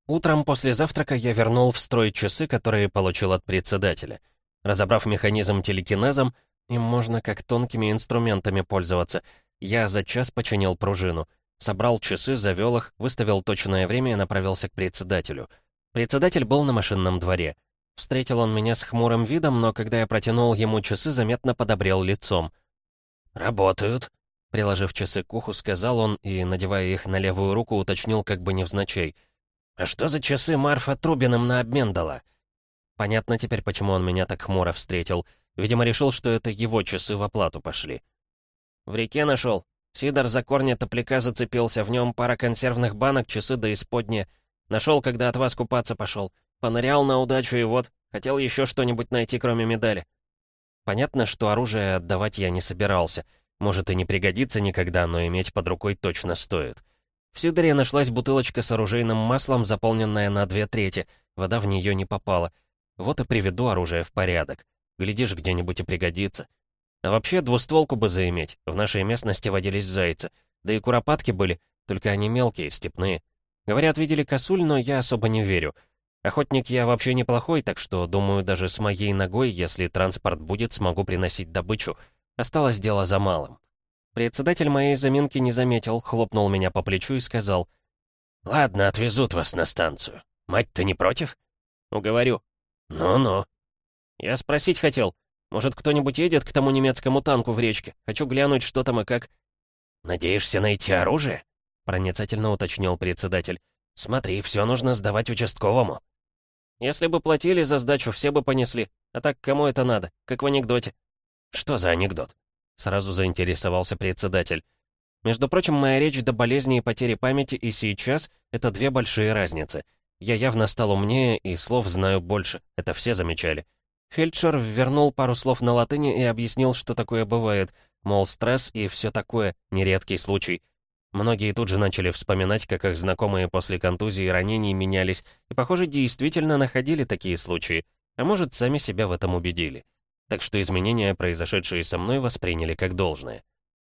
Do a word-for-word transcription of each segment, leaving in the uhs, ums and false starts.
Утром после завтрака я вернул в строй часы, которые получил от председателя. Разобрав механизм телекинезом, им можно как тонкими инструментами пользоваться, я за час починил пружину. Собрал часы, завел их, выставил точное время и направился к председателю. Председатель был на машинном дворе. Встретил он меня с хмурым видом, но когда я протянул ему часы, заметно подобрел лицом. «Работают», — приложив часы к уху, сказал он и, надевая их на левую руку, уточнил как бы невзначай. «А что за часы Марфа Трубиным на обмен дала?» Понятно теперь, почему он меня так хмуро встретил. Видимо, решил, что это его часы в оплату пошли. «В реке нашел. Сидор за корни топляка зацепился, в нем пара консервных банок, часы да исподние. Нашел, когда от вас купаться пошел. Понырял на удачу и вот, хотел еще что-нибудь найти, кроме медали». Понятно, что оружие отдавать я не собирался. Может и не пригодится никогда, но иметь под рукой точно стоит. В Сидоре нашлась бутылочка с оружейным маслом, заполненная на две трети. Вода в нее не попала. Вот и приведу оружие в порядок. Глядишь, где-нибудь и пригодится. А вообще, двустволку бы заиметь. В нашей местности водились зайцы. Да и куропатки были, только они мелкие, степные. Говорят, видели косуль, но я особо не верю. Охотник я вообще неплохой, так что, думаю, даже с моей ногой, если транспорт будет, смогу приносить добычу. Осталось дело за малым. Председатель моей заминки не заметил, хлопнул меня по плечу и сказал: «Ладно, отвезут вас на станцию. Мать-то не против?» «Уговорю». «Ну-ну». «Я спросить хотел, может, кто-нибудь едет к тому немецкому танку в речке? Хочу глянуть, что там и как». «Надеешься найти оружие?» — проницательно уточнил председатель. «Смотри, все нужно сдавать участковому». «Если бы платили за сдачу, все бы понесли. А так кому это надо? Как в анекдоте». «Что за анекдот?» — сразу заинтересовался председатель. «Между прочим, моя речь до болезни и потери памяти и сейчас — это две большие разницы. Я явно стал умнее и слов знаю больше, это все замечали». Фельдшер ввернул пару слов на латыни и объяснил, что такое бывает, мол, стресс и все такое, нередкий случай. Многие тут же начали вспоминать, как их знакомые после контузии и ранений менялись, и, похоже, действительно находили такие случаи, а может, сами себя в этом убедили. Так что изменения, произошедшие со мной, восприняли как должное.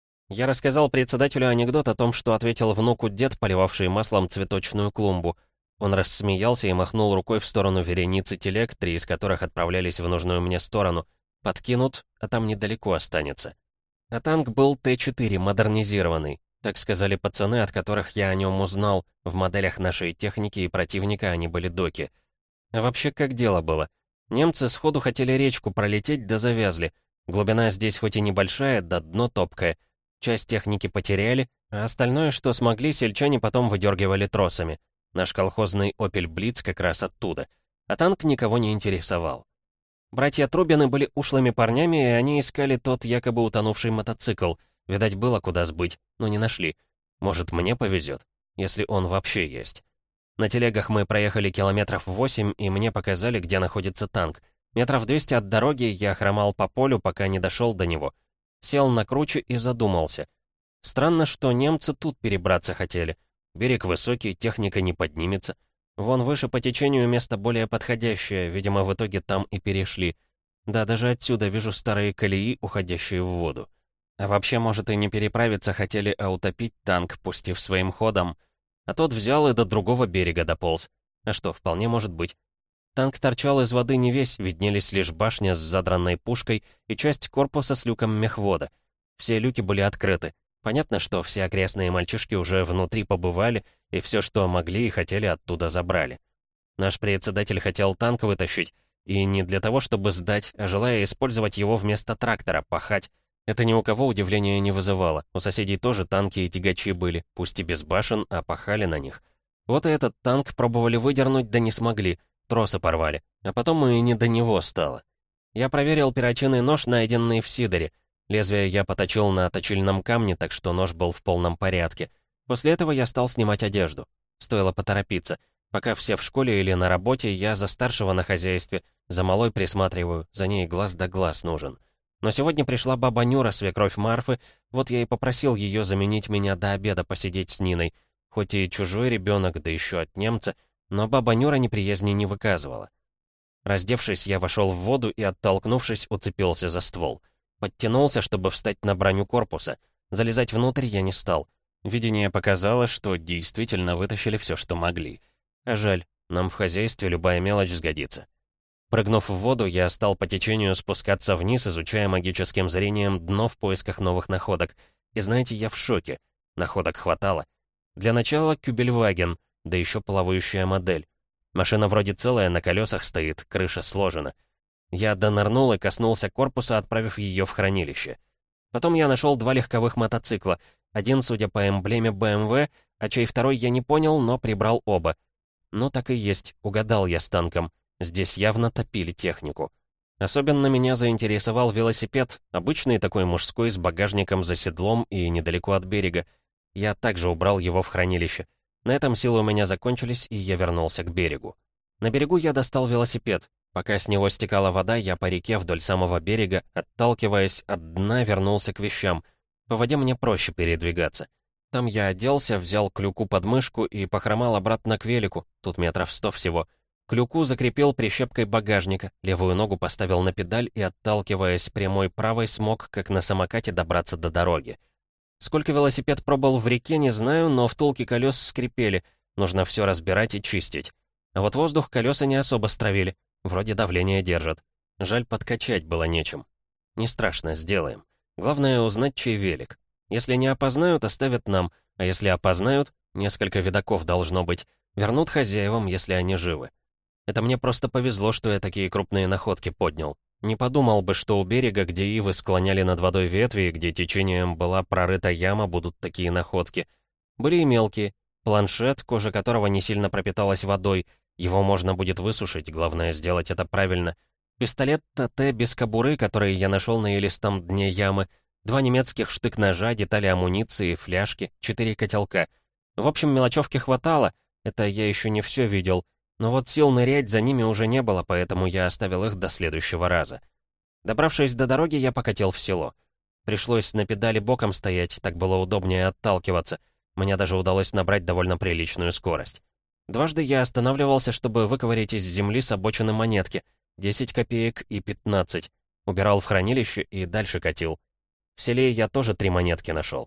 Я рассказал председателю анекдот о том, что ответил внуку дед, поливавший маслом цветочную клумбу. Он рассмеялся и махнул рукой в сторону вереницы телег, три из которых отправлялись в нужную мне сторону. Подкинут, а там недалеко останется. А танк был Т четыре, модернизированный. Так сказали пацаны, от которых я о нем узнал. В моделях нашей техники и противника они были доки. А вообще, как дело было? Немцы сходу хотели речку пролететь, да завязли. Глубина здесь хоть и небольшая, да дно топкое. Часть техники потеряли, а остальное, что смогли, сельчане потом выдергивали тросами. Наш колхозный «Опель Блиц» как раз оттуда. А танк никого не интересовал. Братья Трубины были ушлыми парнями, и они искали тот якобы утонувший мотоцикл. Видать, было куда сбыть, но не нашли. Может, мне повезет, если он вообще есть. На телегах мы проехали километров восемь, и мне показали, где находится танк. Метров двести от дороги я хромал по полю, пока не дошел до него. Сел на круче и задумался. Странно, что немцы тут перебраться хотели. Берег высокий, техника не поднимется. Вон выше по течению место более подходящее, видимо, в итоге там и перешли. Да, даже отсюда вижу старые колеи, уходящие в воду. А вообще, может, и не переправиться хотели, а утопить танк, пустив своим ходом. А тот взял и до другого берега дополз. А что, вполне может быть. Танк торчал из воды не весь, виднелись лишь башня с задранной пушкой и часть корпуса с люком мехвода. Все люки были открыты. Понятно, что все окрестные мальчишки уже внутри побывали, и все, что могли и хотели, оттуда забрали. Наш председатель хотел танк вытащить, и не для того, чтобы сдать, а желая использовать его вместо трактора, пахать. Это ни у кого удивления не вызывало. У соседей тоже танки и тягачи были, пусть и без башен, а пахали на них. Вот и этот танк пробовали выдернуть, да не смогли, тросы порвали. А потом и не до него стало. Я проверил перочинный нож, найденный в Сидоре. Лезвие я поточил на точильном камне, так что нож был в полном порядке. После этого я стал снимать одежду. Стоило поторопиться. Пока все в школе или на работе, я за старшего на хозяйстве, за малой присматриваю, за ней глаз да глаз нужен. Но сегодня пришла баба Нюра, свекровь Марфы, вот я и попросил ее заменить меня до обеда посидеть с Ниной. Хоть и чужой ребенок, да еще от немца, но баба Нюра неприязни не выказывала. Раздевшись, я вошел в воду и, оттолкнувшись, уцепился за ствол. Подтянулся, чтобы встать на броню корпуса. Залезать внутрь я не стал. Видение показало, что действительно вытащили все, что могли. А жаль, нам в хозяйстве любая мелочь сгодится. Прыгнув в воду, я стал по течению спускаться вниз, изучая магическим зрением дно в поисках новых находок. И знаете, я в шоке. Находок хватало. Для начала Кюбельваген, да еще плавающая модель. Машина вроде целая, на колесах стоит, крыша сложена. Я донырнул и коснулся корпуса, отправив ее в хранилище. Потом я нашел два легковых мотоцикла. Один, судя по эмблеме бэ эм вэ, а чей второй я не понял, но прибрал оба. Ну так и есть, угадал я с танком. Здесь явно топили технику. Особенно меня заинтересовал велосипед, обычный такой мужской с багажником за седлом и недалеко от берега. Я также убрал его в хранилище. На этом силы у меня закончились, и я вернулся к берегу. На берегу я достал велосипед. Пока с него стекала вода, я по реке вдоль самого берега, отталкиваясь от дна, вернулся к вещам. По воде мне проще передвигаться. Там я оделся, взял клюку под мышку и похромал обратно к велику, тут метров сто всего. Клюку закрепил прищепкой багажника, левую ногу поставил на педаль и, отталкиваясь прямой правой, смог, как на самокате, добраться до дороги. Сколько велосипед пробыл в реке, не знаю, но втулки колес скрипели, нужно все разбирать и чистить. А вот воздух колеса не особо стравили, вроде давление держат. Жаль, подкачать было нечем. Не страшно, сделаем. Главное узнать, чей велик. Если не опознают, оставят нам, а если опознают, несколько видаков должно быть, вернут хозяевам, если они живы. Это мне просто повезло, что я такие крупные находки поднял. Не подумал бы, что у берега, где ивы склоняли над водой ветви, и где течением была прорыта яма, будут такие находки. Были и мелкие. Планшет, кожа которого не сильно пропиталась водой. Его можно будет высушить, главное сделать это правильно. Пистолет ТТ без кобуры, который я нашел на илистом дне ямы. Два немецких штык-ножа, детали амуниции, фляжки, четыре котелка. В общем, мелочевки хватало. Это я еще не все видел. Но вот сил нырять за ними уже не было, поэтому я оставил их до следующего раза. Добравшись до дороги, я покатил в село. Пришлось на педали боком стоять, так было удобнее отталкиваться. Мне даже удалось набрать довольно приличную скорость. Дважды я останавливался, чтобы выковырять из земли с обочины монетки. десять копеек и пятнадцать. Убирал в хранилище и дальше катил. В селе я тоже три монетки нашел.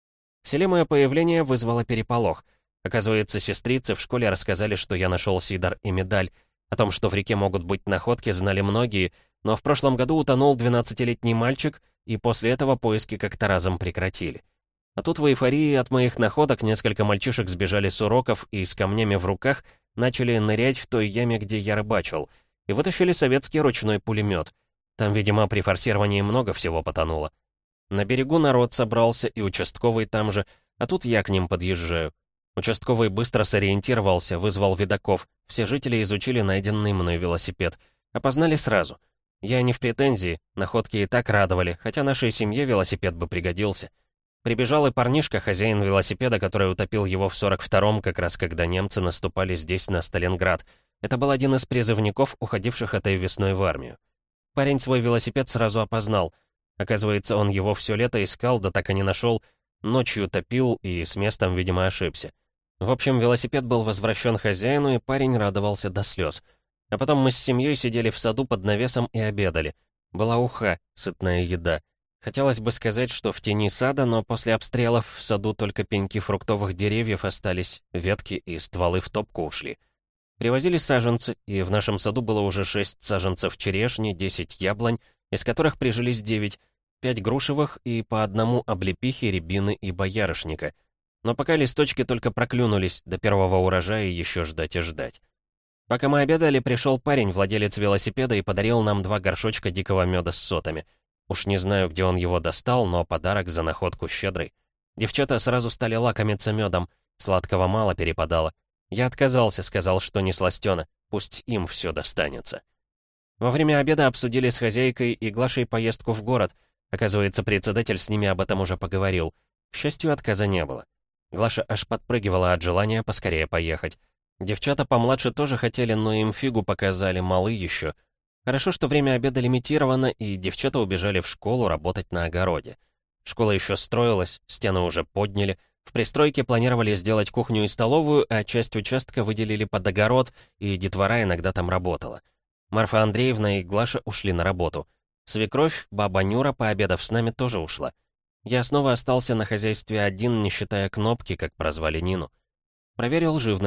В селе мое появление вызвало переполох. Оказывается, сестрицы в школе рассказали, что я нашел сидор и медаль. О том, что в реке могут быть находки, знали многие, но в прошлом году утонул двенадцатилетний мальчик, и после этого поиски как-то разом прекратили. А тут в эйфории от моих находок несколько мальчишек сбежали с уроков и с камнями в руках начали нырять в той яме, где я рыбачил, и вытащили советский ручной пулемет. Там, видимо, при форсировании много всего потонуло. На берегу народ собрался, и участковый там же, а тут я к ним подъезжаю. Участковый быстро сориентировался, вызвал видаков. Все жители изучили найденный мной велосипед. Опознали сразу. Я не в претензии, находки и так радовали, хотя нашей семье велосипед бы пригодился. Прибежал и парнишка, хозяин велосипеда, который утопил его в сорок втором, как раз когда немцы наступали здесь на Сталинград. Это был один из призывников, уходивших этой весной в армию. Парень свой велосипед сразу опознал. Оказывается, он его все лето искал, да так и не нашел. Ночью топил и с местом, видимо, ошибся. В общем, велосипед был возвращен хозяину, и парень радовался до слез. А потом мы с семьей сидели в саду под навесом и обедали. Была уха, сытная еда. Хотелось бы сказать, что в тени сада, но после обстрелов в саду только пеньки фруктовых деревьев остались, ветки и стволы в топку ушли. Привозили саженцы, и в нашем саду было уже шесть саженцев черешни, десять яблонь, из которых прижились девять, пять грушевых и по одному облепихи, рябины и боярышника. Но пока листочки только проклюнулись, до первого урожая еще ждать и ждать. Пока мы обедали, пришел парень, владелец велосипеда, и подарил нам два горшочка дикого меда с сотами. Уж не знаю, где он его достал, но подарок за находку щедрый. Девчата сразу стали лакомиться медом, сладкого мало перепадало. Я отказался, сказал, что не сластено, пусть им все достанется. Во время обеда обсудили с хозяйкой и Глашей поездку в город. Оказывается, председатель с ними об этом уже поговорил. К счастью, отказа не было. Глаша аж подпрыгивала от желания поскорее поехать. Девчата помладше тоже хотели, но им фигу показали, малы еще. Хорошо, что время обеда лимитировано, и девчата убежали в школу работать на огороде. Школа еще строилась, стены уже подняли. В пристройке планировали сделать кухню и столовую, а часть участка выделили под огород, и детвора иногда там работала. Марфа Андреевна и Глаша ушли на работу. Свекровь, баба Нюра, пообедав с нами, тоже ушла. Я снова остался на хозяйстве один, не считая Кнопки, как прозвали Нину. Проверил живность.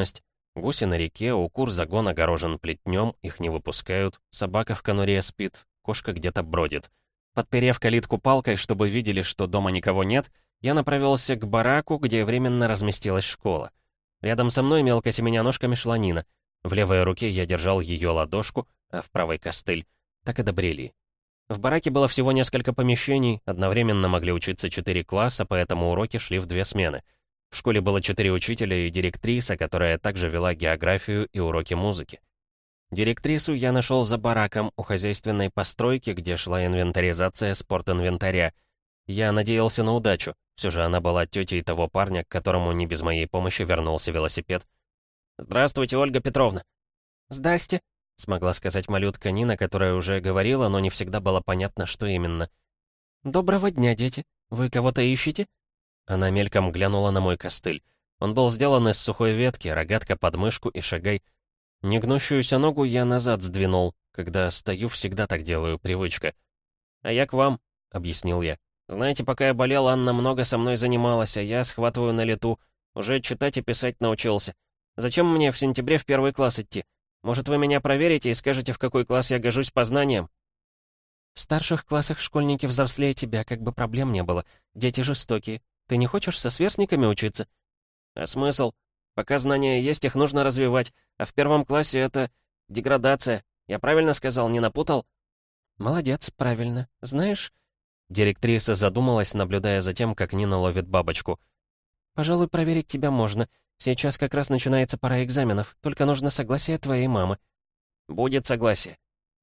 Гуси на реке, у кур загон огорожен плетнем, их не выпускают, собака в конуре спит, кошка где-то бродит. Подперев калитку палкой, чтобы видели, что дома никого нет, я направился к бараку, где временно разместилась школа. Рядом со мной мелко семеня ножками шла Нина. В левой руке я держал ее ладошку, а в правой костыль. Так и добрели. В бараке было всего несколько помещений, одновременно могли учиться четыре класса, поэтому уроки шли в две смены. В школе было четыре учителя и директриса, которая также вела географию и уроки музыки. Директрису я нашел за бараком у хозяйственной постройки, где шла инвентаризация спортинвентаря. Я надеялся на удачу, все же она была тетей того парня, к которому не без моей помощи вернулся велосипед. «Здравствуйте, Ольга Петровна!» «Здрасте!» — смогла сказать малютка Нина, которая уже говорила, но не всегда было понятно, что именно. «Доброго дня, дети! Вы кого-то ищете?» Она мельком глянула на мой костыль. Он был сделан из сухой ветки, рогатка под мышку и шагай. Негнущуюся ногу я назад сдвинул. Когда стою, всегда так делаю, привычка. «А я к вам», — объяснил я. «Знаете, пока я болел, Анна много со мной занималась, а я схватываю на лету. Уже читать и писать научился. Зачем мне в сентябре в первый класс идти? Может, вы меня проверите и скажете, в какой класс я гожусь по знаниям?» «В старших классах школьники взрослее тебя, как бы проблем не было. Дети жестокие. Ты не хочешь со сверстниками учиться?» «А смысл? Пока знания есть, их нужно развивать, а в первом классе это деградация. Я правильно сказал, не напутал?» «Молодец, правильно. Знаешь...» Директриса задумалась, наблюдая за тем, как Нина ловит бабочку. «Пожалуй, проверить тебя можно. Сейчас как раз начинается пора экзаменов, только нужно согласие твоей мамы». «Будет согласие».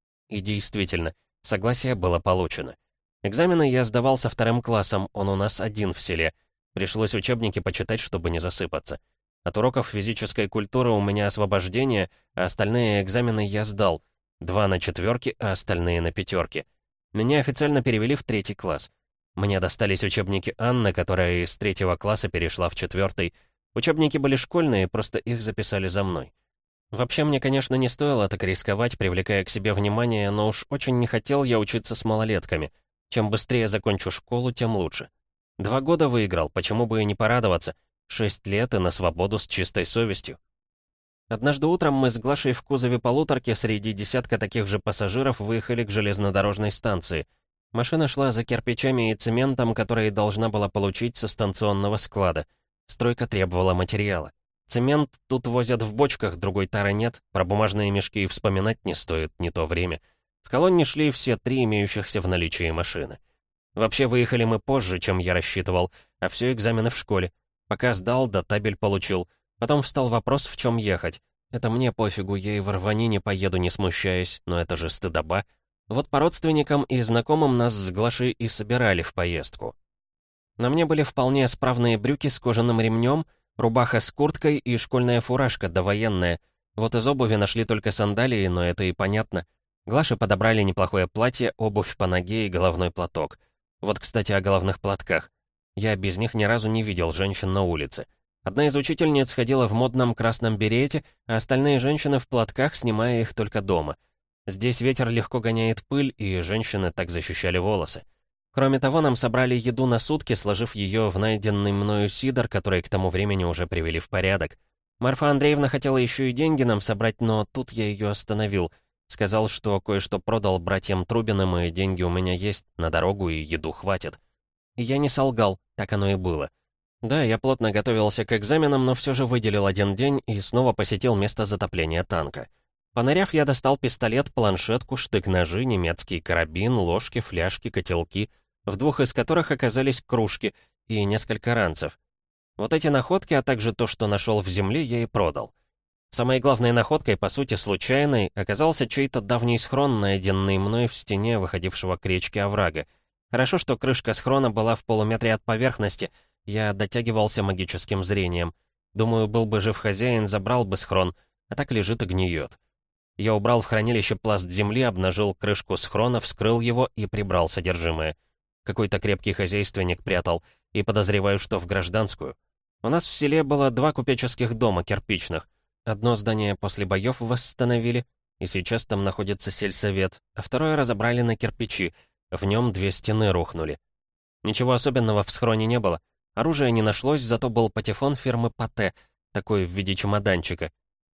И действительно, согласие было получено. Экзамены я сдавал со вторым классом, он у нас один в селе. Пришлось учебники почитать, чтобы не засыпаться. От уроков физической культуры у меня освобождение, а остальные экзамены я сдал. Два на четверки, а остальные на пятерки. Меня официально перевели в третий класс. Мне достались учебники Анны, которая из третьего класса перешла в четвертый. Учебники были школьные, просто их записали за мной. Вообще, мне, конечно, не стоило так рисковать, привлекая к себе внимание, но уж очень не хотел я учиться с малолетками. Чем быстрее закончу школу, тем лучше. Два года выиграл, почему бы и не порадоваться. Шесть лет и на свободу с чистой совестью. Однажды утром мы с Глашей в кузове полуторки среди десятка таких же пассажиров выехали к железнодорожной станции. Машина шла за кирпичами и цементом, которые должна была получить со станционного склада. Стройка требовала материала. Цемент тут возят в бочках, другой тары нет, про бумажные мешки и вспоминать не стоит, не то время. В колонне шли все три имеющихся в наличии машины. Вообще выехали мы позже, чем я рассчитывал, а все экзамены в школе. Пока сдал, да табель получил. Потом встал вопрос, в чем ехать. Это мне пофигу, я и в рванине поеду, не смущаясь, но это же стыдоба. Вот по родственникам и знакомым нас с Глашей и собирали в поездку. На мне были вполне справные брюки с кожаным ремнем, рубаха с курткой и школьная фуражка довоенная. Вот из обуви нашли только сандалии, но это и понятно. Глаше подобрали неплохое платье, обувь по ноге и головной платок. Вот, кстати, о головных платках. Я без них ни разу не видел женщин на улице. Одна из учительниц ходила в модном красном берете, а остальные женщины в платках, снимая их только дома. Здесь ветер легко гоняет пыль, и женщины так защищали волосы. Кроме того, нам собрали еду на сутки, сложив ее в найденный мною сидр, который к тому времени уже привели в порядок. Марфа Андреевна хотела еще и деньги нам собрать, но тут я ее остановил. Сказал, что кое-что продал братьям Трубиным, и деньги у меня есть, на дорогу и еду хватит. И я не солгал, так оно и было. Да, я плотно готовился к экзаменам, но все же выделил один день и снова посетил место затопления танка. Поныряв, я достал пистолет, планшетку, штык-ножи, немецкий карабин, ложки, фляжки, котелки, в двух из которых оказались кружки, и несколько ранцев. Вот эти находки, а также то, что нашел в земле, я и продал. Самой главной находкой, по сути случайной, оказался чей-то давний схрон, найденный мной в стене выходившего к речке оврага. Хорошо, что крышка схрона была в полуметре от поверхности, я дотягивался магическим зрением. Думаю, был бы жив хозяин, забрал бы схрон, а так лежит и гниет. Я убрал в хранилище пласт земли, обнажил крышку схрона, вскрыл его и прибрал содержимое. Какой-то крепкий хозяйственник прятал, и подозреваю, что в гражданскую. У нас в селе было два купеческих дома, кирпичных. Одно здание после боев восстановили, и сейчас там находится сельсовет, а второе разобрали на кирпичи, в нем две стены рухнули. Ничего особенного в схроне не было. Оружия не нашлось, зато был патефон фирмы Патэ, такой в виде чемоданчика.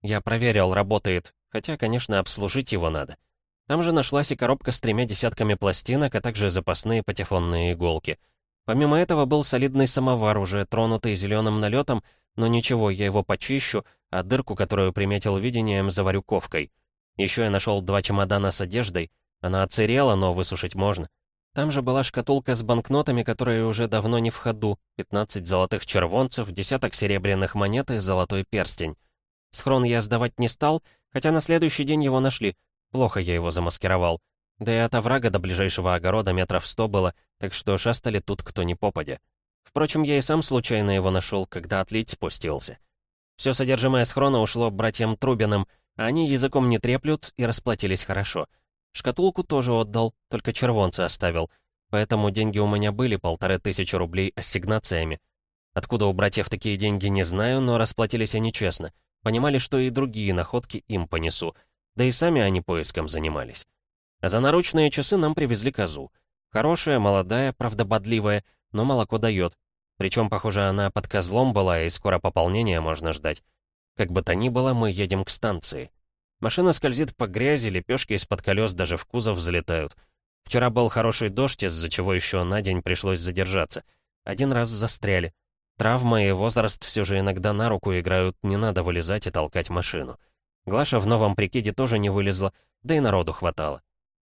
Я проверил, работает, хотя, конечно, обслужить его надо. Там же нашлась и коробка с тремя десятками пластинок, а также запасные патефонные иголки. Помимо этого был солидный самовар, уже тронутый зеленым налетом, но ничего, я его почищу, а дырку, которую приметил видением, заварю ковкой. Еще я нашел два чемодана с одеждой. Она отсырела, но высушить можно. Там же была шкатулка с банкнотами, которые уже давно не в ходу, пятнадцать золотых червонцев, десяток серебряных монет и золотой перстень. Схрон я сдавать не стал, хотя на следующий день его нашли. Плохо я его замаскировал. Да и от оврага до ближайшего огорода метров сто было, так что шастали тут кто ни попадя. Впрочем, я и сам случайно его нашел, когда отлить спустился. Все содержимое схрона ушло братьям Трубиным, а они языком не треплют и расплатились хорошо. Шкатулку тоже отдал, только червонцы оставил. Поэтому деньги у меня были, полторы тысячи рублей ассигнациями. Откуда у братьев такие деньги, не знаю, но расплатились они честно. Понимали, что и другие находки им понесу. Да и сами они поиском занимались. А за наручные часы нам привезли козу. Хорошая, молодая, правда бодливая, но молоко дает. Причем, похоже, она под козлом была, и скоро пополнение можно ждать. Как бы то ни было, мы едем к станции. Машина скользит по грязи, лепешки из-под колес даже в кузов залетают. Вчера был хороший дождь, из-за чего еще на день пришлось задержаться. Один раз застряли. Травма и возраст все же иногда на руку играют, не надо вылезать и толкать машину. Глаша в новом прикиде тоже не вылезла, да и народу хватало.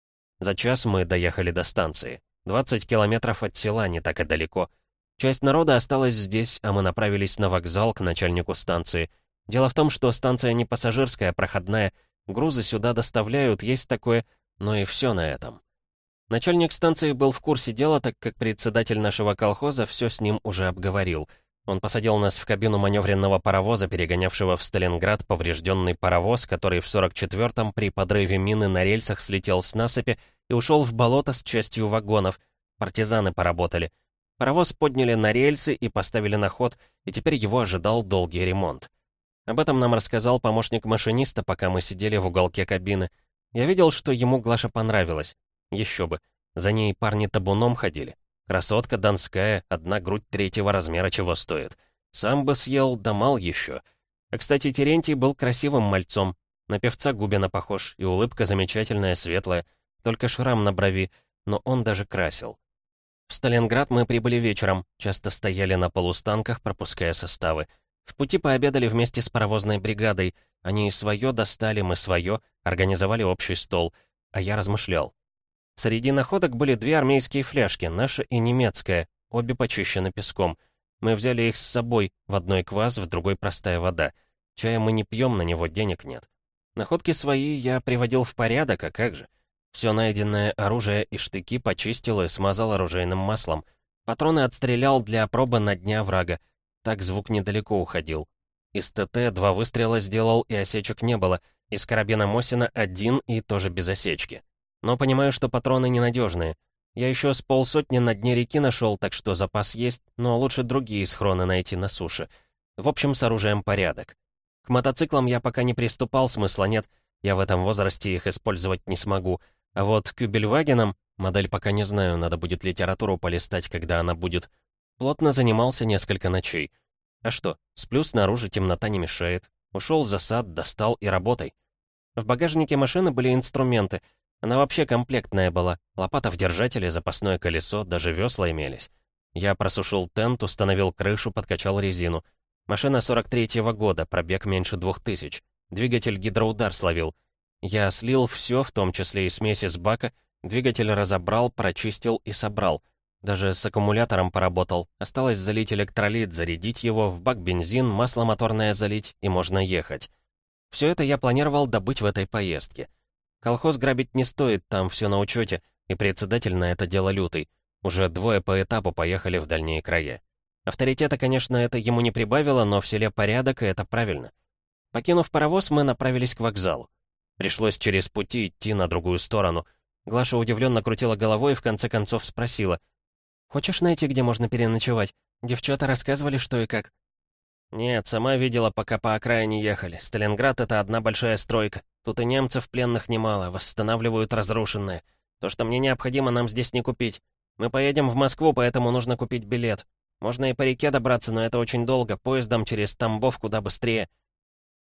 За час мы доехали до станции. двадцать километров от села, не так и далеко. Часть народа осталась здесь, а мы направились на вокзал к начальнику станции. Дело в том, что станция не пассажирская, а проходная. Грузы сюда доставляют, есть такое, но и все на этом. Начальник станции был в курсе дела, так как председатель нашего колхоза все с ним уже обговорил. Он посадил нас в кабину маневренного паровоза, перегонявшего в Сталинград поврежденный паровоз, который в сорок четвёртом при подрыве мины на рельсах слетел с насыпи и ушел в болото с частью вагонов. Партизаны поработали. Паровоз подняли на рельсы и поставили на ход, и теперь его ожидал долгий ремонт. Об этом нам рассказал помощник машиниста, пока мы сидели в уголке кабины. Я видел, что ему Глаша понравилась. Еще бы. За ней парни табуном ходили. Красотка донская, одна грудь третьего размера чего стоит. Сам бы съел, да мал еще. А, кстати, Терентий был красивым мальцом. На певца Губина похож, и улыбка замечательная, светлая. Только шрам на брови, но он даже красил. В Сталинград мы прибыли вечером, часто стояли на полустанках, пропуская составы. В пути пообедали вместе с паровозной бригадой. Они и свое достали, мы свое, организовали общий стол. А я размышлял. Среди находок были две армейские фляжки, наша и немецкая, обе почищены песком. Мы взяли их с собой, в одной квас, в другой простая вода. Чая мы не пьем, на него денег нет. Находки свои я приводил в порядок, а как же? Все найденное оружие и штыки почистил и смазал оружейным маслом. Патроны отстрелял для опробы на дне оврага. Так звук недалеко уходил. Из ТТ два выстрела сделал, и осечек не было. Из карабина Мосина один, и тоже без осечки. Но понимаю, что патроны ненадежные. Я еще с полсотни на дне реки нашел, так что запас есть, но лучше другие схроны найти на суше. В общем, с оружием порядок. К мотоциклам я пока не приступал, смысла нет. Я в этом возрасте их использовать не смогу. А вот кюбельвагенам, модель пока не знаю, надо будет литературу полистать, когда она будет. Плотно занимался несколько ночей. А что, сплю снаружи, темнота не мешает. Ушел за сад, достал и работай. В багажнике машины были инструменты. Она вообще комплектная была. Лопата в держателе, запасное колесо, даже весла имелись. Я просушил тент, установил крышу, подкачал резину. Машина сорок третьего года, пробег меньше двух тысяч. Двигатель гидроудар словил. Я слил все, в том числе и смесь из бака. Двигатель разобрал, прочистил и собрал. Даже с аккумулятором поработал. Осталось залить электролит, зарядить его, в бак бензин, масло моторное залить, и можно ехать. Все это я планировал добыть в этой поездке. Колхоз грабить не стоит, там все на учете, и председатель на это дело лютый. Уже двое по этапу поехали в дальние края. Авторитета, конечно, это ему не прибавило, но в селе порядок, и это правильно. Покинув паровоз, мы направились к вокзалу. Пришлось через пути идти на другую сторону. Глаша удивленно крутила головой и в конце концов спросила. «Хочешь найти, где можно переночевать? Девчата рассказывали, что и как». «Нет, сама видела, пока по окраине ехали. Сталинград — это одна большая стройка. Тут и немцев пленных немало, восстанавливают разрушенное. То, что мне необходимо, нам здесь не купить. Мы поедем в Москву, поэтому нужно купить билет. Можно и по реке добраться, но это очень долго, поездом через Тамбов куда быстрее».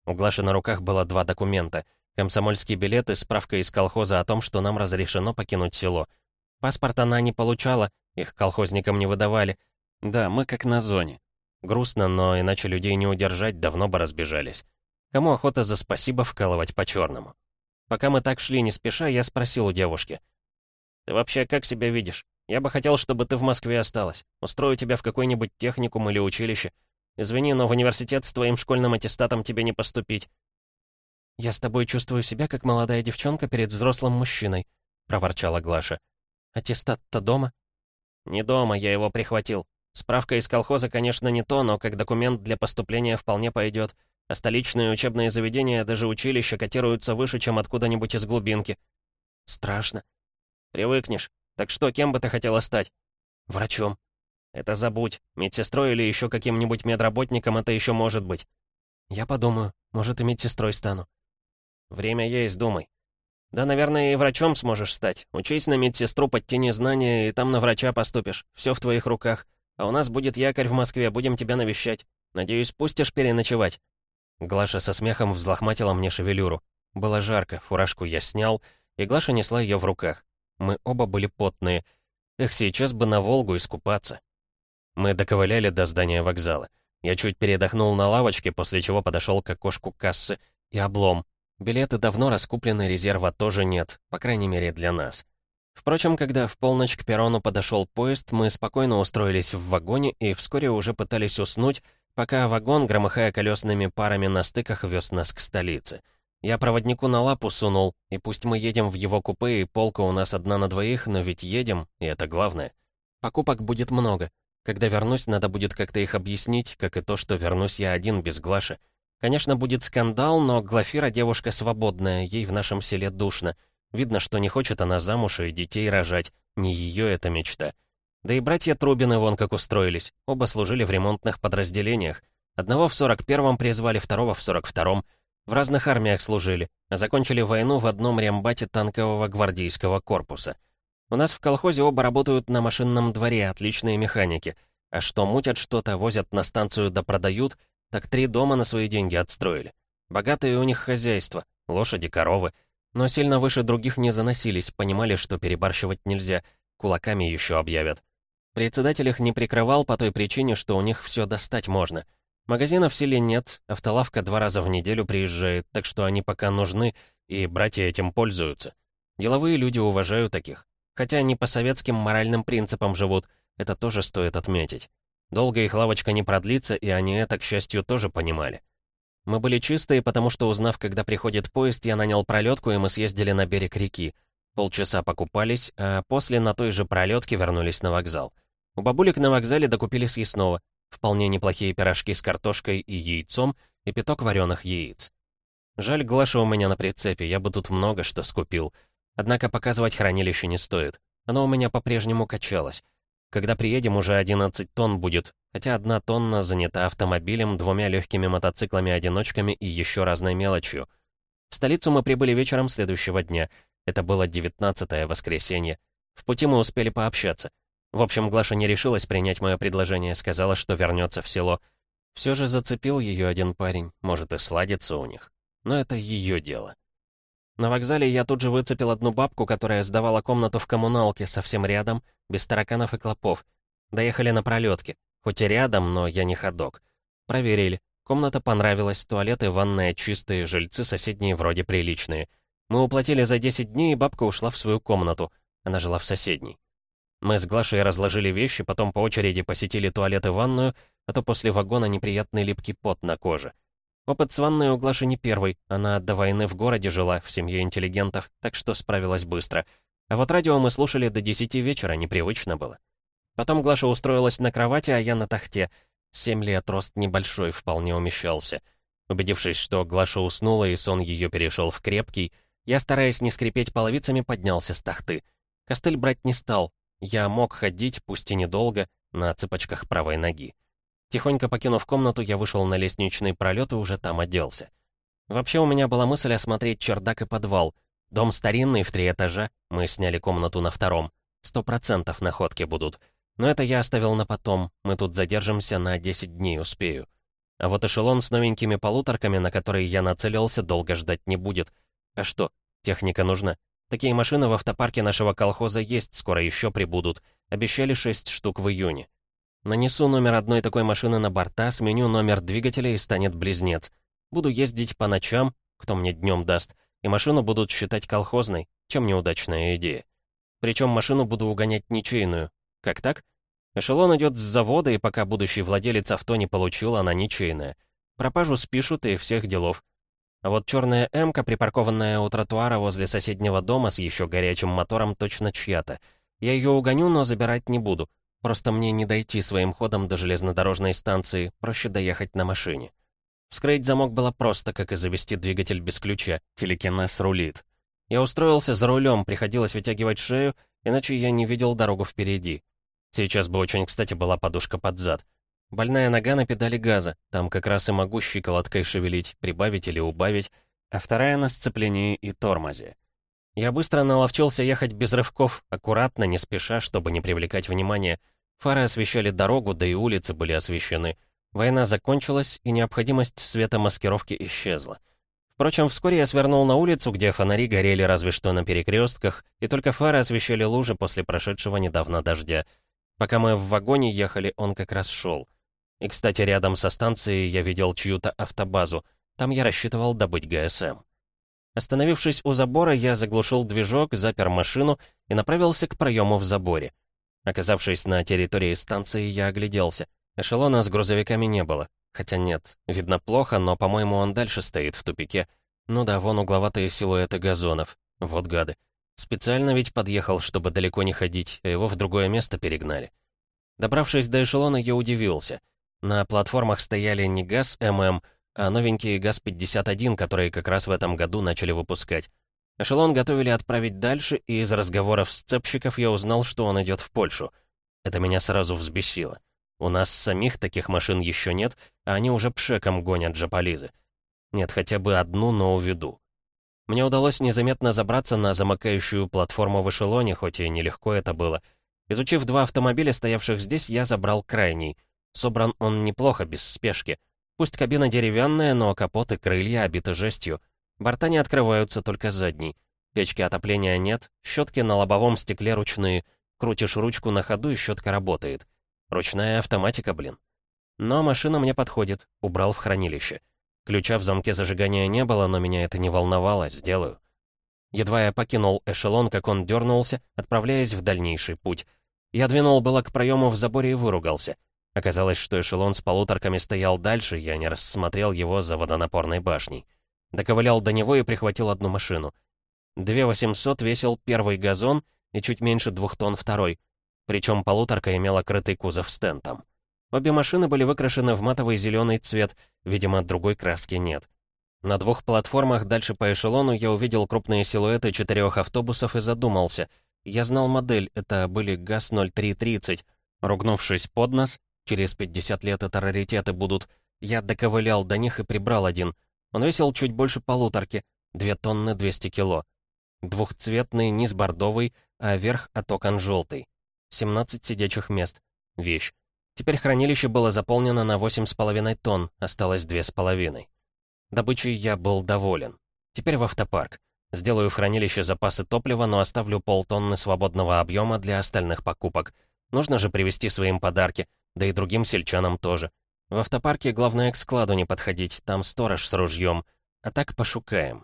У Глаши на руках было два документа. Комсомольский билет и справка из колхоза о том, что нам разрешено покинуть село. Паспорт она не получала, их колхозникам не выдавали. Да, мы как на зоне. Грустно, но иначе людей не удержать, давно бы разбежались. Кому охота за спасибо вкалывать по-черному? Пока мы так шли не спеша, я спросил у девушки. «Ты вообще как себя видишь? Я бы хотел, чтобы ты в Москве осталась. Устрою тебя в какой-нибудь техникум или училище. Извини, но в университет с твоим школьным аттестатом тебе не поступить». «Я с тобой чувствую себя, как молодая девчонка перед взрослым мужчиной», — проворчала Глаша. «Аттестат-то дома?» «Не дома, я его прихватил. Справка из колхоза, конечно, не то, но как документ для поступления вполне пойдет. А столичные учебные заведения, даже училища, котируются выше, чем откуда-нибудь из глубинки». «Страшно». «Привыкнешь. Так что, кем бы ты хотела стать?» «Врачом». «Это забудь. Медсестрой или еще каким-нибудь медработником это еще может быть». «Я подумаю. Может, и медсестрой стану». «Время есть, думай». «Да, наверное, и врачом сможешь стать. Учись на медсестру, подтяни знания, и там на врача поступишь. Все в твоих руках. А у нас будет якорь в Москве, будем тебя навещать. Надеюсь, пустишь переночевать?» Глаша со смехом взлохматила мне шевелюру. Было жарко, фуражку я снял, и Глаша несла ее в руках. Мы оба были потные. Эх, сейчас бы на Волгу искупаться. Мы доковыляли до здания вокзала. Я чуть передохнул на лавочке, после чего подошел к окошку кассы. И облом. Билеты давно раскуплены, резерва тоже нет, по крайней мере для нас. Впрочем, когда в полночь к перрону подошел поезд, мы спокойно устроились в вагоне и вскоре уже пытались уснуть, пока вагон, громыхая колесными парами на стыках, вез нас к столице. Я проводнику на лапу сунул, и пусть мы едем в его купе, и полка у нас одна на двоих, но ведь едем, и это главное. Покупок будет много. Когда вернусь, надо будет как-то их объяснить, как и то, что вернусь я один, без Глаши. Конечно, будет скандал, но Глафира девушка свободная, ей в нашем селе душно. Видно, что не хочет она замуж и детей рожать, не ее эта мечта. Да и братья Трубины вон как устроились, оба служили в ремонтных подразделениях. Одного в сорок первом призвали, второго в сорок втором. В разных армиях служили, а закончили войну в одном рембате танкового гвардейского корпуса. У нас в колхозе оба работают на машинном дворе, отличные механики. А что мутят что-то, возят на станцию да продают, так три дома на свои деньги отстроили. Богатые у них хозяйства, лошади, коровы. Но сильно выше других не заносились, понимали, что перебарщивать нельзя, кулаками еще объявят. Председатель их не прикрывал по той причине, что у них все достать можно. Магазинов в селе нет, автолавка два раза в неделю приезжает, так что они пока нужны, и братья этим пользуются. Деловые люди уважают таких. Хотя они по советским моральным принципам живут, это тоже стоит отметить. Долго их лавочка не продлится, и они это, к счастью, тоже понимали. Мы были чистые, потому что, узнав, когда приходит поезд, я нанял пролетку, и мы съездили на берег реки. Полчаса покупались, а после на той же пролетке вернулись на вокзал. У бабулек на вокзале докупили съестного. Вполне неплохие пирожки с картошкой и яйцом, и пяток вареных яиц. Жаль, Глаша у меня на прицепе, я бы тут много что скупил. Однако показывать хранилище не стоит. Оно у меня по-прежнему качалось. Когда приедем, уже одиннадцать тонн будет, хотя одна тонна занята автомобилем, двумя легкими мотоциклами-одиночками и еще разной мелочью. В столицу мы прибыли вечером следующего дня. Это было девятнадцатое воскресенье. В пути мы успели пообщаться. В общем, Глаша не решилась принять мое предложение, сказала, что вернется в село. Все же зацепил ее один парень, может и сладится у них. Но это ее дело. На вокзале я тут же выцепил одну бабку, которая сдавала комнату в коммуналке совсем рядом, без тараканов и клопов. Доехали на пролетке. Хоть и рядом, но я не ходок. Проверили. Комната понравилась, туалет и ванная чистые, жильцы соседние вроде приличные. Мы уплатили за десять дней, и бабка ушла в свою комнату. Она жила в соседней. Мы с Глашей разложили вещи, потом по очереди посетили туалет и ванную, а то после вагона неприятный липкий пот на коже. Опыт с ванной у Глаши не первый, она до войны в городе жила, в семье интеллигентов, так что справилась быстро. А вот радио мы слушали до десяти вечера, непривычно было. Потом Глаша устроилась на кровати, а я на тахте. Семь лет, рост небольшой, вполне умещался. Убедившись, что Глаша уснула и сон ее перешел в крепкий, я, стараясь не скрипеть половицами, поднялся с тахты. Костыль брать не стал. Я мог ходить, пусть и недолго, на цыпочках правой ноги. Тихонько покинув комнату, я вышел на лестничный пролет и уже там оделся. Вообще у меня была мысль осмотреть чердак и подвал. Дом старинный, в три этажа, мы сняли комнату на втором. Сто процентов находки будут. Но это я оставил на потом, мы тут задержимся на десять дней, успею. А вот эшелон с новенькими полуторками, на которые я нацелился, долго ждать не будет. А что, техника нужна? Такие машины в автопарке нашего колхоза есть, скоро еще прибудут. Обещали шесть штук в июне. Нанесу номер одной такой машины на борта, сменю номер двигателя и станет близнец. Буду ездить по ночам, кто мне днем даст, и машину будут считать колхозной, чем неудачная идея. Причем машину буду угонять ничейную. Как так? Эшелон идет с завода, и пока будущий владелец авто не получил, она ничейная. Пропажу спишут и всех делов. А вот черная эмка, припаркованная у тротуара возле соседнего дома с еще горячим мотором, точно чья-то. Я ее угоню, но забирать не буду. Просто мне не дойти своим ходом до железнодорожной станции, проще доехать на машине. Вскрыть замок было просто, как и завести двигатель без ключа. Телекинез рулит. Я устроился за рулем, приходилось вытягивать шею, иначе я не видел дорогу впереди. Сейчас бы очень кстати была подушка под зад. Больная нога на педали газа, там как раз и могу щиколоткой шевелить, прибавить или убавить, а вторая на сцеплении и тормозе. Я быстро наловчился ехать без рывков, аккуратно, не спеша, чтобы не привлекать внимания. Фары освещали дорогу, да и улицы были освещены. Война закончилась, и необходимость в светомаскировке исчезла. Впрочем, вскоре я свернул на улицу, где фонари горели разве что на перекрестках, и только фары освещали лужи после прошедшего недавно дождя. Пока мы в вагоне ехали, он как раз шел. И, кстати, рядом со станцией я видел чью-то автобазу. Там я рассчитывал добыть ГСМ. Остановившись у забора, я заглушил движок, запер машину и направился к проему в заборе. Оказавшись на территории станции, я огляделся. Эшелона с грузовиками не было. Хотя нет, видно плохо, но, по-моему, он дальше стоит в тупике. Ну да, вон угловатые силуэты газонов. Вот гады. Специально ведь подъехал, чтобы далеко не ходить, а его в другое место перегнали. Добравшись до эшелона, я удивился. На платформах стояли не ГАЗ-ММ, а новенькие ГАЗ-пятьдесят один, которые как раз в этом году начали выпускать. Эшелон готовили отправить дальше, и из разговоров сцепщиков я узнал, что он идет в Польшу. Это меня сразу взбесило. У нас самих таких машин еще нет, а они уже пшеком гонят жополизы. Нет, хотя бы одну, но уведу. Мне удалось незаметно забраться на замыкающую платформу в эшелоне, хоть и нелегко это было. Изучив два автомобиля, стоявших здесь, я забрал крайний. Собран он неплохо, без спешки. Пусть кабина деревянная, но капот и крылья обиты жестью. Борта не открываются, только задний. Печки отопления нет, щетки на лобовом стекле ручные. Крутишь ручку на ходу, и щетка работает. Ручная автоматика, блин. Но машина мне подходит, убрал в хранилище. Ключа в замке зажигания не было, но меня это не волновало, сделаю. Едва я покинул эшелон, как он дернулся, отправляясь в дальнейший путь. Я двинул было к проему в заборе и выругался. Оказалось, что эшелон с полуторками стоял дальше, я не рассмотрел его за водонапорной башней. Доковылял до него и прихватил одну машину. две восемьсот весил первый газон и чуть меньше двух тонн второй. Причем полуторка имела крытый кузов стентом. Обе машины были выкрашены в матовый зеленый цвет, видимо, другой краски нет. На двух платформах дальше по эшелону я увидел крупные силуэты четырех автобусов и задумался. Я знал модель, это были ГАЗ ноль три тридцать. Ругнувшись под нос, через пятьдесят лет это раритеты будут, я доковылял до них и прибрал один. Он весил чуть больше полуторки, две тонны двести кило. Двухцветный, низ бордовый, а верх от окон желтый. семнадцать сидячих мест. Вещь. Теперь хранилище было заполнено на восемь с половиной тонн, осталось две с половиной. Добычей я был доволен. Теперь в автопарк. Сделаю в хранилище запасы топлива, но оставлю полтонны свободного объема для остальных покупок. Нужно же привезти своим подарки, да и другим сельчанам тоже. В автопарке главное к складу не подходить, там сторож с ружьем. А так пошукаем.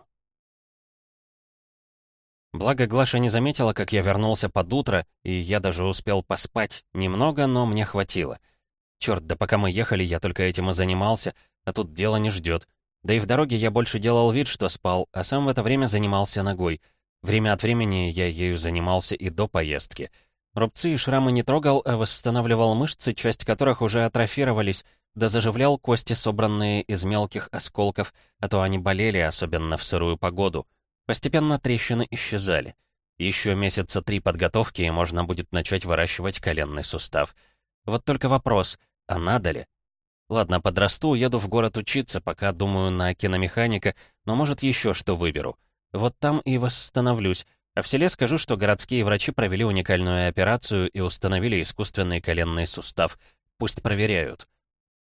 Благо Глаша не заметила, как я вернулся под утро, и я даже успел поспать. Немного, но мне хватило. Черт, да пока мы ехали, я только этим и занимался, а тут дело не ждет. Да и в дороге я больше делал вид, что спал, а сам в это время занимался ногой. Время от времени я ею занимался и до поездки. Рубцы и шрамы не трогал, а восстанавливал мышцы, часть которых уже атрофировались, да заживлял кости, собранные из мелких осколков, а то они болели, особенно в сырую погоду. Постепенно трещины исчезали. Еще месяца три подготовки, и можно будет начать выращивать коленный сустав. Вот только вопрос, а надо ли? Ладно, подрасту, еду в город учиться, пока думаю на киномеханика, но может еще что выберу. Вот там и восстановлюсь, а в селе скажу, что городские врачи провели уникальную операцию и установили искусственный коленный сустав. Пусть проверяют.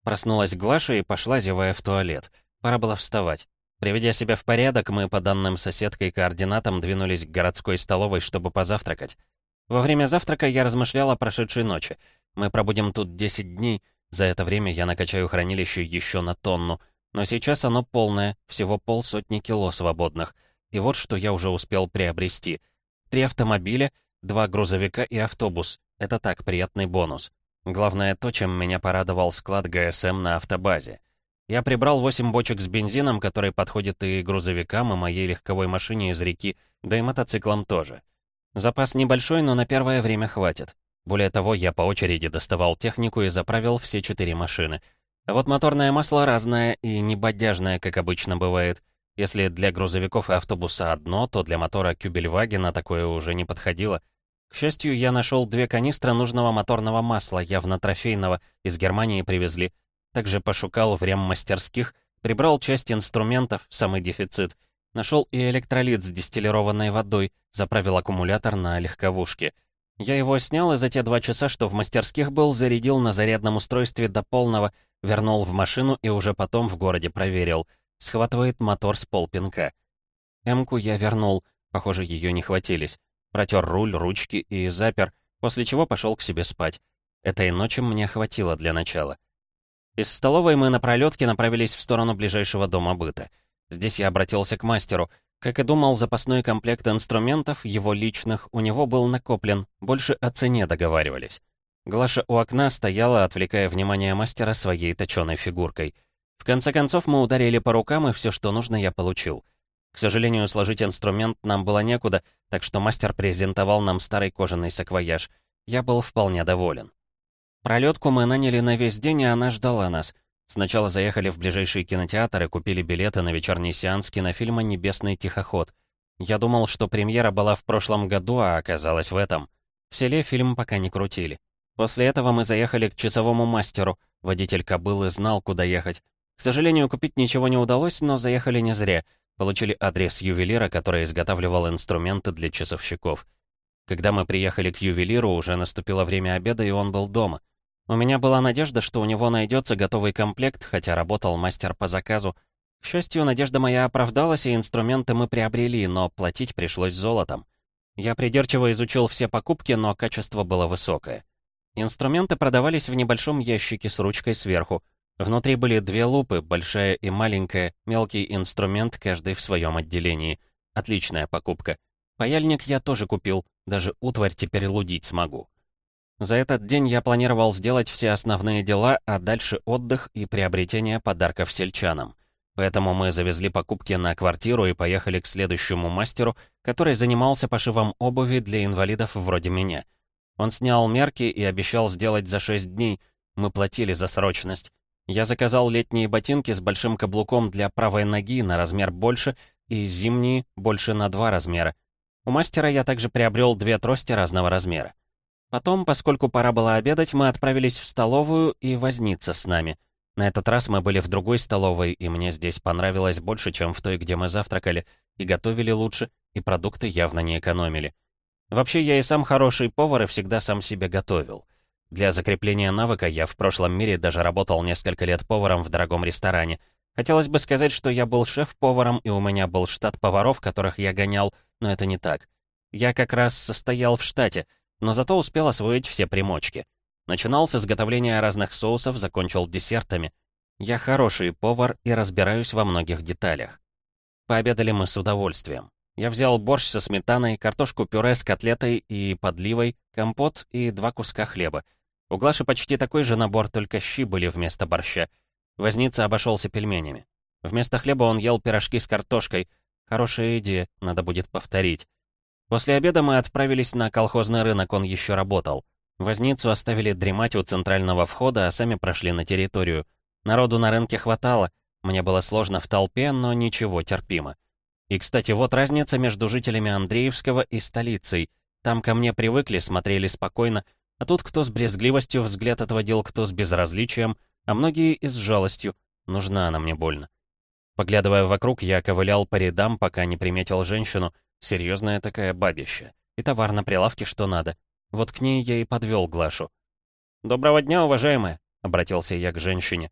Проснулась Глаша и пошла, зевая, в туалет. Пора было вставать. Приведя себя в порядок, мы по данным соседкой координатам двинулись к городской столовой, чтобы позавтракать. Во время завтрака я размышлял о прошедшей ночи. Мы пробудем тут десять дней, за это время я накачаю хранилище еще на тонну. Но сейчас оно полное, всего полсотни кило свободных. И вот что я уже успел приобрести. Три автомобиля, два грузовика и автобус. Это так, приятный бонус. Главное то, чем меня порадовал склад ГСМ на автобазе. Я прибрал восемь бочек с бензином, который подходит и грузовикам, и моей легковой машине из реки, да и мотоциклам тоже. Запас небольшой, но на первое время хватит. Более того, я по очереди доставал технику и заправил все четыре машины. А вот моторное масло разное и не бодяжное, как обычно бывает. Если для грузовиков и автобуса одно, то для мотора Кюбельвагена такое уже не подходило. К счастью, я нашел две канистры нужного моторного масла, явно трофейного, из Германии привезли. Также пошукал в реммастерских, прибрал часть инструментов, самый дефицит. Нашел и электролит с дистиллированной водой, заправил аккумулятор на легковушке. Я его снял и за те два часа, что в мастерских был, зарядил на зарядном устройстве до полного, вернул в машину и уже потом в городе проверил. Схватывает мотор с полпинка. Эмку я вернул, похоже, ее не хватились. Протер руль, ручки и запер, после чего пошел к себе спать. Этой ночи мне хватило для начала. Из столовой мы на пролетке направились в сторону ближайшего дома быта. Здесь я обратился к мастеру. Как и думал, запасной комплект инструментов, его личных, у него был накоплен, больше о цене договаривались. Глаша у окна стояла, отвлекая внимание мастера своей точеной фигуркой. В конце концов мы ударили по рукам, и все, что нужно, я получил. К сожалению, сложить инструмент нам было некуда, так что мастер презентовал нам старый кожаный саквояж. Я был вполне доволен. Пролетку мы наняли на весь день, и она ждала нас. Сначала заехали в ближайший кинотеатр и купили билеты на вечерний сеанс кинофильма «Небесный тихоход». Я думал, что премьера была в прошлом году, а оказалась в этом. В селе фильм пока не крутили. После этого мы заехали к часовому мастеру. Водитель кобылы знал, куда ехать. К сожалению, купить ничего не удалось, но заехали не зря. Получили адрес ювелира, который изготавливал инструменты для часовщиков. Когда мы приехали к ювелиру, уже наступило время обеда, и он был дома. У меня была надежда, что у него найдется готовый комплект, хотя работал мастер по заказу. К счастью, надежда моя оправдалась, и инструменты мы приобрели, но платить пришлось золотом. Я придирчиво изучил все покупки, но качество было высокое. Инструменты продавались в небольшом ящике с ручкой сверху. Внутри были две лупы, большая и маленькая, мелкий инструмент, каждый в своем отделении. Отличная покупка. Паяльник я тоже купил, даже утварь теперь лудить смогу. За этот день я планировал сделать все основные дела, а дальше отдых и приобретение подарков сельчанам. Поэтому мы завезли покупки на квартиру и поехали к следующему мастеру, который занимался пошивом обуви для инвалидов вроде меня. Он снял мерки и обещал сделать за шесть дней. Мы платили за срочность. Я заказал летние ботинки с большим каблуком для правой ноги на размер больше и зимние больше на два размера. У мастера я также приобрел две трости разного размера. Потом, поскольку пора было обедать, мы отправились в столовую и возница с нами. На этот раз мы были в другой столовой, и мне здесь понравилось больше, чем в той, где мы завтракали, и готовили лучше, и продукты явно не экономили. Вообще, я и сам хороший повар, и всегда сам себе готовил. Для закрепления навыка я в прошлом мире даже работал несколько лет поваром в дорогом ресторане. Хотелось бы сказать, что я был шеф-поваром, и у меня был штат поваров, которых я гонял, но это не так. Я как раз состоял в штате, но зато успел освоить все примочки. Начинал с изготовления разных соусов, закончил десертами. Я хороший повар и разбираюсь во многих деталях. Пообедали мы с удовольствием. Я взял борщ со сметаной, картошку-пюре с котлетой и подливой, компот и два куска хлеба. У Глаши почти такой же набор, только щи были вместо борща. Возница обошелся пельменями. Вместо хлеба он ел пирожки с картошкой. Хорошая идея, надо будет повторить. После обеда мы отправились на колхозный рынок, он еще работал. Возницу оставили дремать у центрального входа, а сами прошли на территорию. Народу на рынке хватало. Мне было сложно в толпе, но ничего, терпимо. И, кстати, вот разница между жителями Андреевского и столицей. Там ко мне привыкли, смотрели спокойно, а тут кто с брезгливостью взгляд отводил, кто с безразличием, а многие и с жалостью. Нужна она мне больно. Поглядывая вокруг, я ковылял по рядам, пока не приметил женщину. Серьезная такая бабища. И товар на прилавке что надо. Вот к ней я и подвел Глашу. «Доброго дня, уважаемая!» — обратился я к женщине.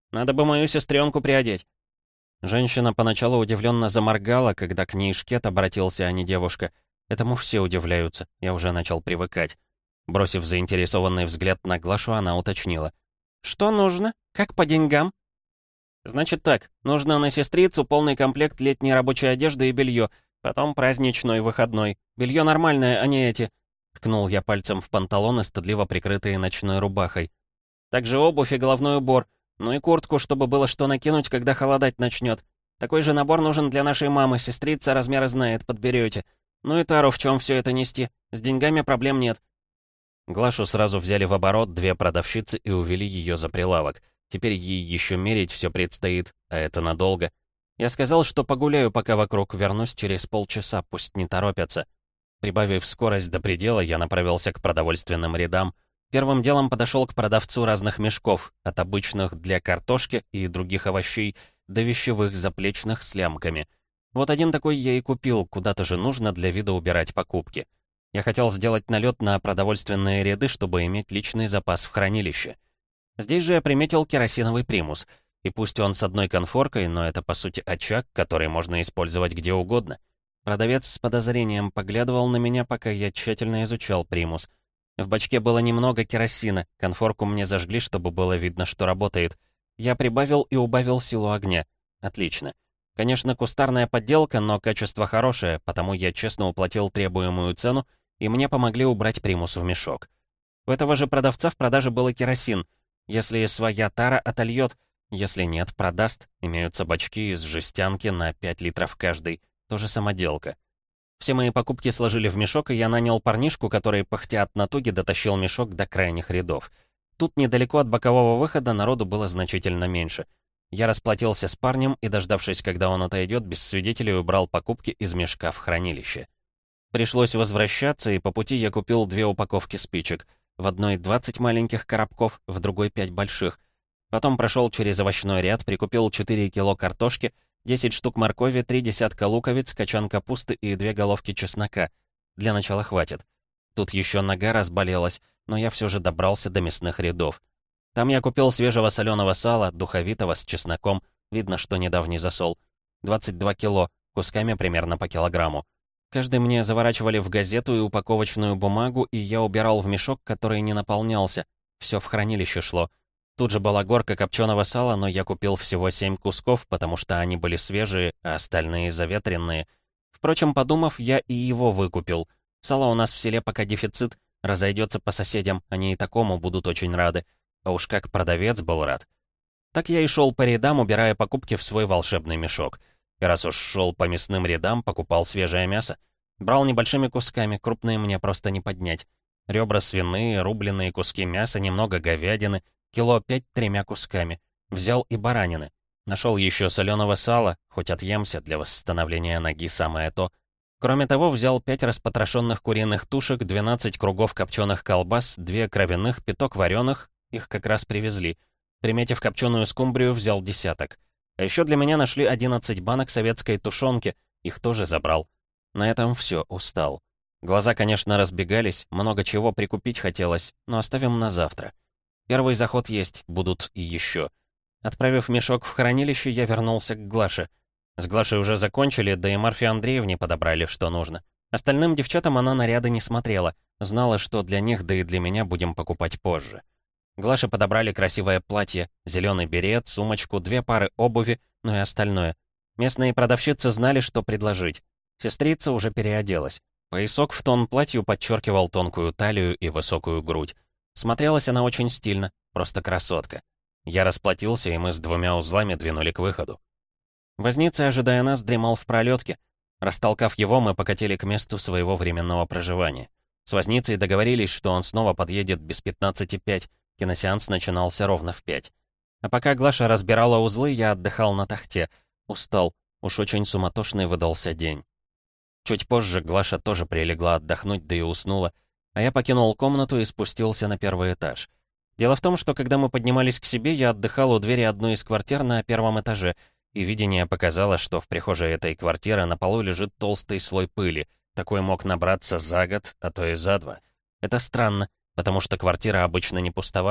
Надо бы мою сестренку приодеть». Женщина поначалу удивленно заморгала, когда к ней шкет обратился, а не девушка. Этому все удивляются, я уже начал привыкать. Бросив заинтересованный взгляд на Глашу, она уточнила. «Что нужно? Как по деньгам?» «Значит так, нужно на сестрицу полный комплект летней рабочей одежды и белье, потом праздничной выходной. Белье нормальное, а не эти...» Ткнул я пальцем в панталоны, стыдливо прикрытые ночной рубахой. «Также обувь и головной убор. Ну и куртку, чтобы было что накинуть, когда холодать начнет. Такой же набор нужен для нашей мамы, сестрица размеры знает, подберете. Ну и тару, в чем все это нести. С деньгами проблем нет». Глашу сразу взяли в оборот две продавщицы и увели ее за прилавок. Теперь ей еще мерить все предстоит, а это надолго. Я сказал, что погуляю пока вокруг, вернусь через полчаса, пусть не торопятся. Прибавив скорость до предела, я направился к продовольственным рядам. Первым делом подошел к продавцу разных мешков, от обычных для картошки и других овощей до вещевых заплечных с лямками. Вот один такой я и купил, куда-то же нужно для вида убирать покупки. Я хотел сделать налет на продовольственные ряды, чтобы иметь личный запас в хранилище. Здесь же я приметил керосиновый примус. И пусть он с одной конфоркой, но это по сути очаг, который можно использовать где угодно. Продавец с подозрением поглядывал на меня, пока я тщательно изучал примус. В бачке было немного керосина, конфорку мне зажгли, чтобы было видно, что работает. Я прибавил и убавил силу огня. Отлично. Конечно, кустарная подделка, но качество хорошее, потому я честно уплатил требуемую цену, и мне помогли убрать примус в мешок. У этого же продавца в продаже был и керосин. Если своя тара отольет, если нет, продаст. Имеются бачки из жестянки на пять литров каждый. Тоже самоделка. Все мои покупки сложили в мешок, и я нанял парнишку, который, пыхтя от натуги, дотащил мешок до крайних рядов. Тут недалеко от бокового выхода народу было значительно меньше. Я расплатился с парнем и, дождавшись, когда он отойдет, без свидетелей убрал покупки из мешка в хранилище. Пришлось возвращаться, и по пути я купил две упаковки спичек. В одной двадцать маленьких коробков, в другой пять больших. Потом прошел через овощной ряд, прикупил четыре кило картошки, десять штук моркови, три десятка луковиц, качан капусты и две головки чеснока. Для начала хватит. Тут еще нога разболелась, но я все же добрался до мясных рядов. Там я купил свежего соленого сала, духовитого, с чесноком, видно, что недавний засол. двадцать два кило, кусками примерно по килограмму. Каждый мне заворачивали в газету и упаковочную бумагу, и я убирал в мешок, который не наполнялся. Все в хранилище шло. Тут же была горка копченого сала, но я купил всего семь кусков, потому что они были свежие, а остальные заветренные. Впрочем, подумав, я и его выкупил. Сало у нас в селе пока дефицит, разойдется по соседям, они и такому будут очень рады. А уж как продавец был рад. Так я и шел по рядам, убирая покупки в свой волшебный мешок. И раз уж шел по мясным рядам, покупал свежее мясо. Брал небольшими кусками, крупные мне просто не поднять. Ребра свиные, рубленые куски мяса, немного говядины, кило пять тремя кусками. Взял и баранины. Нашел еще соленого сала, хоть отъемся, для восстановления ноги самое то. Кроме того, взял пять распотрошенных куриных тушек, двенадцать кругов копченых колбас, две кровяных, пяток вареных, их как раз привезли. Приметив копченую скумбрию, взял десяток. А еще для меня нашли одиннадцать банок советской тушенки, их тоже забрал. На этом все, устал. Глаза, конечно, разбегались, много чего прикупить хотелось, но оставим на завтра. Первый заход есть, будут и еще. Отправив мешок в хранилище, я вернулся к Глаше. С Глашей уже закончили, да и Марфе Андреевне подобрали, что нужно. Остальным девчатам она наряды не смотрела, знала, что для них, да и для меня будем покупать позже. Глаше подобрали красивое платье, зеленый берет, сумочку, две пары обуви, ну и остальное. Местные продавщицы знали, что предложить. Сестрица уже переоделась. Поясок в тон платью подчеркивал тонкую талию и высокую грудь. Смотрелась она очень стильно, просто красотка. Я расплатился, и мы с двумя узлами двинули к выходу. Возница, ожидая нас, дремал в пролетке. Растолкав его, мы покатили к месту своего временного проживания. С возницей договорились, что он снова подъедет без пятнадцати пять. Киносеанс начинался ровно в пять. А пока Глаша разбирала узлы, я отдыхал на тахте. Устал. Уж очень суматошный выдался день. Чуть позже Глаша тоже прилегла отдохнуть, да и уснула. А я покинул комнату и спустился на первый этаж. Дело в том, что когда мы поднимались к себе, я отдыхал у двери одной из квартир на первом этаже, и видение показало, что в прихожей этой квартиры на полу лежит толстый слой пыли. Такой мог набраться за год, а то и за два. Это странно, потому что квартиры обычно не пустовали.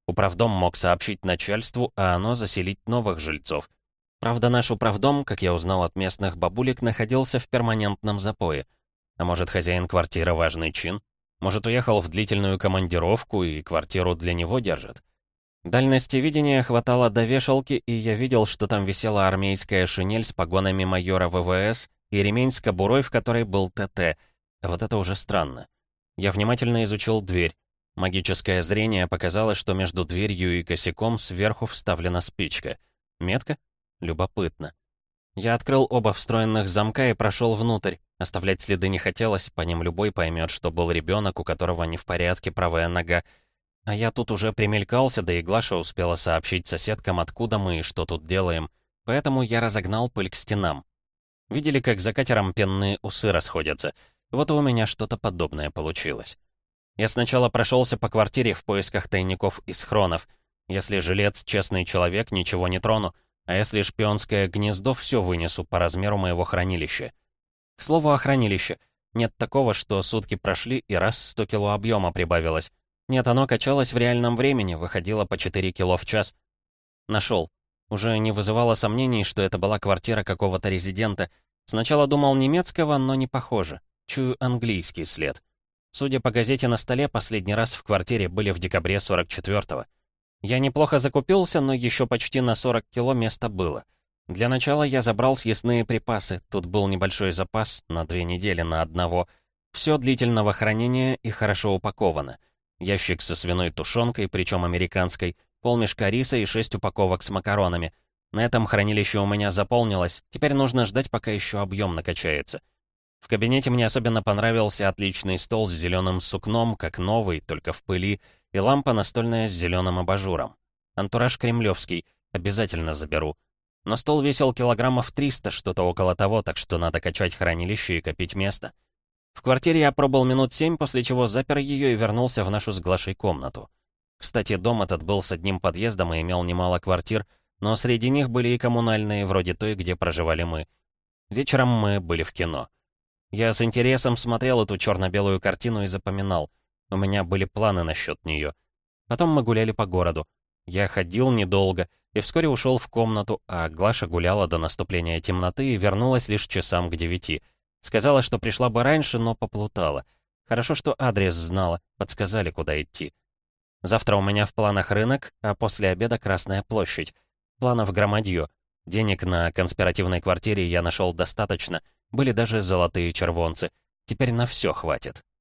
Управдом мог сообщить начальству, а оно заселить новых жильцов. Правда, наш управдом, как я узнал от местных бабулек, находился в перманентном запое. А может, хозяин квартиры важный чин? Может, уехал в длительную командировку и квартиру для него держат? Дальности видения хватало до вешалки, и я видел, что там висела армейская шинель с погонами майора ВВС и ремень с кобурой, в которой был ТТ. А вот это уже странно. Я внимательно изучил дверь. Магическое зрение показало, что между дверью и косяком сверху вставлена спичка. Метка? Любопытно. Я открыл оба встроенных замка и прошел внутрь. Оставлять следы не хотелось, по ним любой поймет, что был ребенок, у которого не в порядке правая нога. А я тут уже примелькался, да и Глаша успела сообщить соседкам, откуда мы и что тут делаем. Поэтому я разогнал пыль к стенам. Видели, как за катером пенные усы расходятся? Вот и у меня что-то подобное получилось. Я сначала прошелся по квартире в поисках тайников и схронов. Если жилец честный человек, ничего не трону. А если шпионское гнездо, все вынесу по размеру моего хранилища. К слову о хранилище. Нет такого, что сутки прошли и раз сто кило объема прибавилось. Нет, оно качалось в реальном времени, выходило по четыре кило в час. Нашел. Уже не вызывало сомнений, что это была квартира какого-то резидента. Сначала думал немецкого, но не похоже. Чую английский след. Судя по газете на столе, последний раз в квартире были в декабре сорок четвёртого. Я неплохо закупился, но еще почти на сорок кило места было. Для начала я забрал съестные припасы. Тут был небольшой запас, на две недели на одного. Все длительного хранения и хорошо упаковано. Ящик со свиной тушенкой, причем американской, полмешка риса и шесть упаковок с макаронами. На этом хранилище у меня заполнилось, теперь нужно ждать, пока еще объем накачается. В кабинете мне особенно понравился отличный стол с зеленым сукном, как новый, только в пыли, и лампа настольная с зеленым абажуром. Антураж кремлевский, обязательно заберу. Но стол весил килограммов триста, что-то около того, так что надо качать хранилище и копить место. В квартире я пробыл минут семь, после чего запер ее и вернулся в нашу с Глашей комнату. Кстати, дом этот был с одним подъездом и имел немало квартир, но среди них были и коммунальные, вроде той, где проживали мы. Вечером мы были в кино. Я с интересом смотрел эту черно-белую картину и запоминал. У меня были планы насчет нее. Потом мы гуляли по городу. Я ходил недолго и вскоре ушел в комнату, а Глаша гуляла до наступления темноты и вернулась лишь часам к девяти. Сказала, что пришла бы раньше, но поплутала. Хорошо, что адрес знала, подсказали, куда идти. Завтра у меня в планах рынок, а после обеда Красная площадь. Планов громадье. Денег на конспиративной квартире я нашел достаточно, были даже золотые червонцы. Теперь на все хватит.